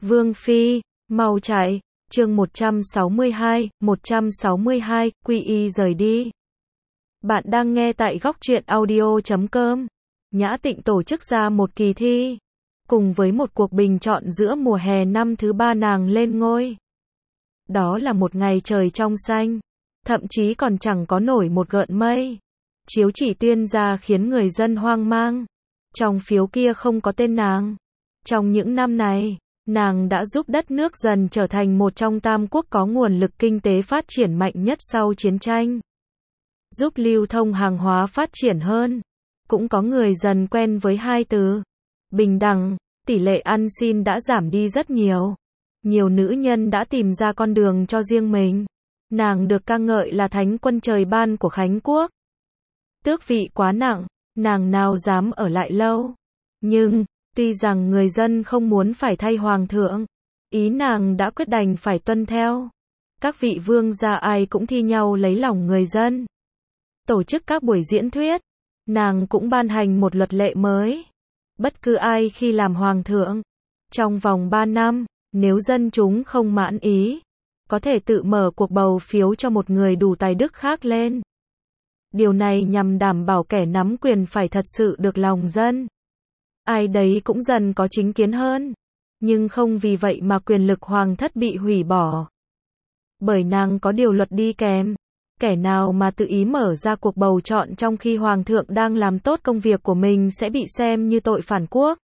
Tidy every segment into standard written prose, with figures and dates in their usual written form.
Vương Phi, mau chạy, chương 162, Quy Y rời đi. Bạn đang nghe tại góc truyện audio.com. Nhã Tịnh tổ chức ra một kỳ thi, cùng với một cuộc bình chọn giữa mùa hè năm thứ 3 nàng lên ngôi. Đó là một ngày trời trong xanh, thậm chí còn chẳng có nổi một gợn mây. Chiếu chỉ tuyên ra khiến người dân hoang mang. Trong phiếu kia không có tên nàng. Trong những năm này, nàng đã giúp đất nước dần trở thành một trong tam quốc có nguồn lực kinh tế phát triển mạnh nhất sau chiến tranh. Giúp lưu thông hàng hóa phát triển hơn. Cũng có người dần quen với hai từ. Bình đẳng, tỷ lệ ăn xin đã giảm đi rất nhiều. Nhiều nữ nhân đã tìm ra con đường cho riêng mình. Nàng được ca ngợi là thánh quân trời ban của Khánh Quốc. Tước vị quá nặng, nàng nào dám ở lại lâu. Nhưng, tuy rằng người dân không muốn phải thay hoàng thượng, ý nàng đã quyết đành phải tuân theo. Các vị vương gia ai cũng thi nhau lấy lòng người dân. Tổ chức các buổi diễn thuyết, nàng cũng ban hành một luật lệ mới. Bất cứ ai khi làm hoàng thượng, trong vòng 3 năm, nếu dân chúng không mãn ý, có thể tự mở cuộc bầu phiếu cho một người đủ tài đức khác lên. Điều này nhằm đảm bảo kẻ nắm quyền phải thật sự được lòng dân. Ai đấy cũng dần có chính kiến hơn. Nhưng không vì vậy mà quyền lực hoàng thất bị hủy bỏ. Bởi nàng có điều luật đi kèm. Kẻ nào mà tự ý mở ra cuộc bầu chọn trong khi hoàng thượng đang làm tốt công việc của mình sẽ bị xem như tội phản quốc.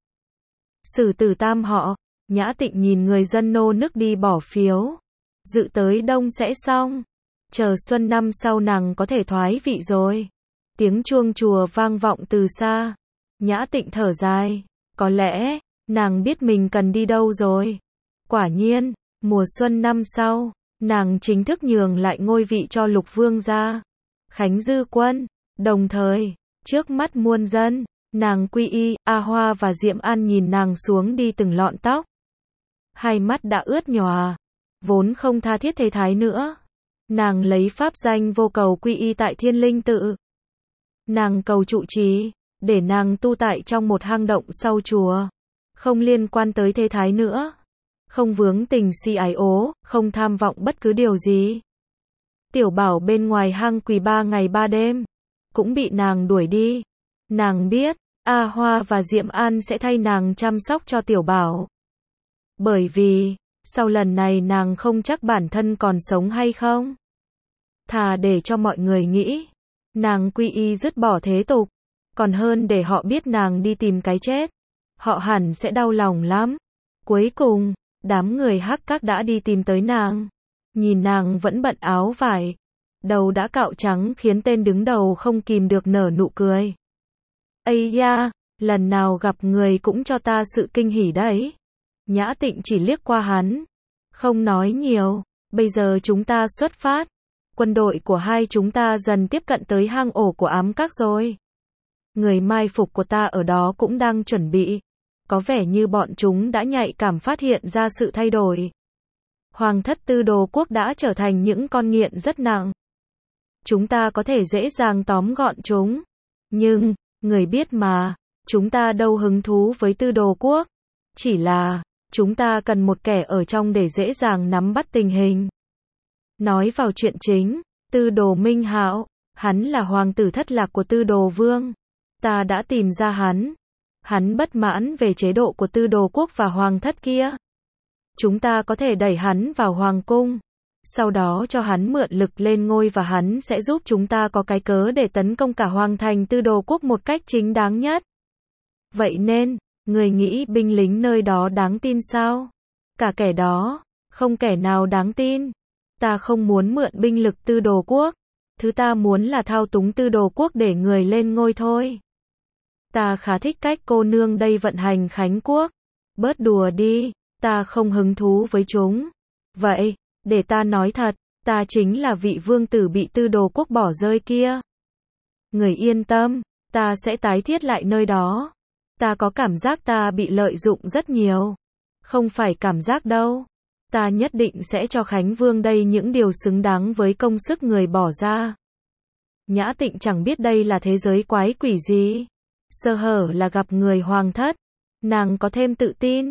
Xử tử tam họ. Nhã Tịnh nhìn người dân nô nức đi bỏ phiếu. Dự tới đông sẽ xong. Chờ xuân năm sau nàng có thể thoái vị rồi. Tiếng chuông chùa vang vọng từ xa. Nhã Tịnh thở dài. Có lẽ, nàng biết mình cần đi đâu rồi. Quả nhiên, mùa xuân năm sau, nàng chính thức nhường lại ngôi vị cho Lục Vương gia, Khánh Dư Quân. Đồng thời, trước mắt muôn dân, nàng Quy Y, A Hoa và Diệm An nhìn nàng xuống đi từng lọn tóc. Hai mắt đã ướt nhòa, vốn không tha thiết thế thái nữa. Nàng lấy pháp danh vô cầu quy y tại Thiên Linh Tự. Nàng cầu trụ trì, để nàng tu tại trong một hang động sau chùa. Không liên quan tới thế thái nữa. Không vướng tình si ái ố, không tham vọng bất cứ điều gì. Tiểu Bảo bên ngoài hang quỳ 3 ngày 3 đêm. Cũng bị nàng đuổi đi. Nàng biết, A Hoa và Diệm An sẽ thay nàng chăm sóc cho Tiểu Bảo. Bởi vì, sau lần này nàng không chắc bản thân còn sống hay không. Thà để cho mọi người nghĩ, nàng Quy Y dứt bỏ thế tục, còn hơn để họ biết nàng đi tìm cái chết. Họ hẳn sẽ đau lòng lắm. Cuối cùng, đám người Hắc Các đã đi tìm tới nàng. Nhìn nàng vẫn bận áo vải, đầu đã cạo trắng khiến tên đứng đầu không kìm được nở nụ cười. Ây da, lần nào gặp người cũng cho ta sự kinh hỉ đấy. Nhã Tịnh chỉ liếc qua hắn, không nói nhiều. Bây giờ chúng ta xuất phát. Quân đội của hai chúng ta dần tiếp cận tới hang ổ của ám các rồi. Người mai phục của ta ở đó cũng đang chuẩn bị. Có vẻ như bọn chúng đã nhạy cảm phát hiện ra sự thay đổi. Hoàng thất Tư Đồ quốc đã trở thành những con nghiện rất nặng. Chúng ta có thể dễ dàng tóm gọn chúng. Nhưng, người biết mà, chúng ta đâu hứng thú với Tư Đồ quốc. Chỉ là, chúng ta cần một kẻ ở trong để dễ dàng nắm bắt tình hình. Nói vào chuyện chính, Tư Đồ Minh Hạo, hắn là hoàng tử thất lạc của Tư Đồ Vương. Ta đã tìm ra hắn. Hắn bất mãn về chế độ của Tư Đồ quốc và hoàng thất kia. Chúng ta có thể đẩy hắn vào hoàng cung. Sau đó cho hắn mượn lực lên ngôi và hắn sẽ giúp chúng ta có cái cớ để tấn công cả hoàng thành Tư Đồ quốc một cách chính đáng nhất. Vậy nên, người nghĩ binh lính nơi đó đáng tin sao? Cả kẻ đó, không kẻ nào đáng tin. Ta không muốn mượn binh lực Tư Đồ quốc. Thứ ta muốn là thao túng Tư Đồ quốc để người lên ngôi thôi. Ta khá thích cách cô nương đây vận hành Khánh Quốc. Bớt đùa đi, ta không hứng thú với chúng. Vậy, để ta nói thật, ta chính là vị vương tử bị Tư Đồ quốc bỏ rơi kia. Người yên tâm, ta sẽ tái thiết lại nơi đó. Ta có cảm giác ta bị lợi dụng rất nhiều. Không phải cảm giác đâu. Ta nhất định sẽ cho Khánh Vương đây những điều xứng đáng với công sức người bỏ ra. Nhã Tịnh chẳng biết đây là thế giới quái quỷ gì. Sơ hở là gặp người hoàng thất. Nàng có thêm tự tin.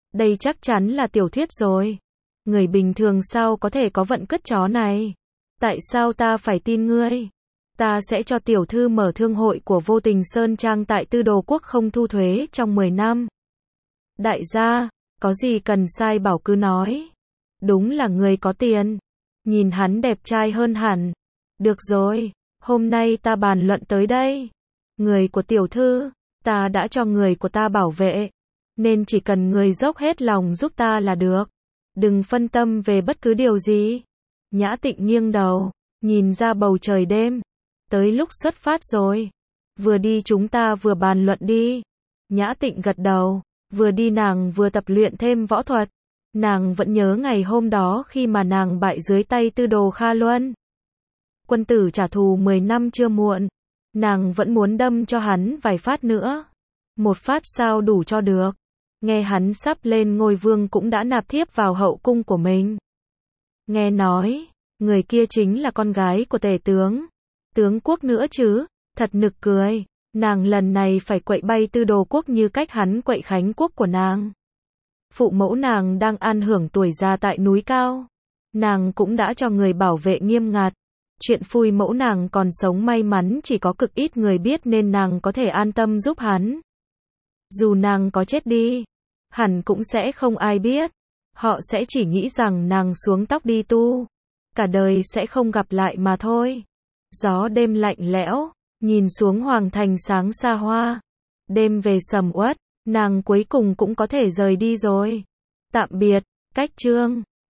Đây chắc chắn là tiểu thuyết rồi. Người bình thường sao có thể có vận cứt chó này? Tại sao ta phải tin ngươi? Ta sẽ cho tiểu thư mở thương hội của Vô Tình Sơn Trang tại Tư Đồ Quốc không thu thuế trong 10 năm. Đại gia, có gì cần sai bảo cứ nói. Đúng là người có tiền. Nhìn hắn đẹp trai hơn hẳn. Được rồi, hôm nay ta bàn luận tới đây. Người của tiểu thư, ta đã cho người của ta bảo vệ. Nên chỉ cần người dốc hết lòng giúp ta là được. Đừng phân tâm về bất cứ điều gì. Nhã Tịnh nghiêng đầu, nhìn ra bầu trời đêm. Tới lúc xuất phát rồi. Vừa đi chúng ta vừa bàn luận đi. Nhã Tịnh gật đầu. Vừa đi nàng vừa tập luyện thêm võ thuật. Nàng vẫn nhớ ngày hôm đó khi mà nàng bại dưới tay Tư Đồ Kha Luân. Quân tử trả thù 10 năm chưa muộn. Nàng vẫn muốn đâm cho hắn vài phát nữa. Một phát sao đủ cho được. Nghe hắn sắp lên ngôi vương cũng đã nạp thiếp vào hậu cung của mình. Nghe nói, người kia chính là con gái của tể tướng. Tướng quốc nữa chứ, thật nực cười. Nàng lần này phải quậy bay Tư Đồ Quốc như cách hắn quậy Khánh Quốc của nàng. Phụ mẫu nàng đang an hưởng tuổi già tại núi cao. Nàng cũng đã cho người bảo vệ nghiêm ngặt. Chuyện phùi mẫu nàng còn sống may mắn chỉ có cực ít người biết nên nàng có thể an tâm giúp hắn. Dù nàng có chết đi, hẳn cũng sẽ không ai biết. Họ sẽ chỉ nghĩ rằng nàng xuống tóc đi tu. Cả đời sẽ không gặp lại mà thôi. Gió đêm lạnh lẽo, nhìn xuống hoàng thành sáng xa hoa. Đêm về sầm uất, nàng cuối cùng cũng có thể rời đi rồi. Tạm biệt, Cách Chương.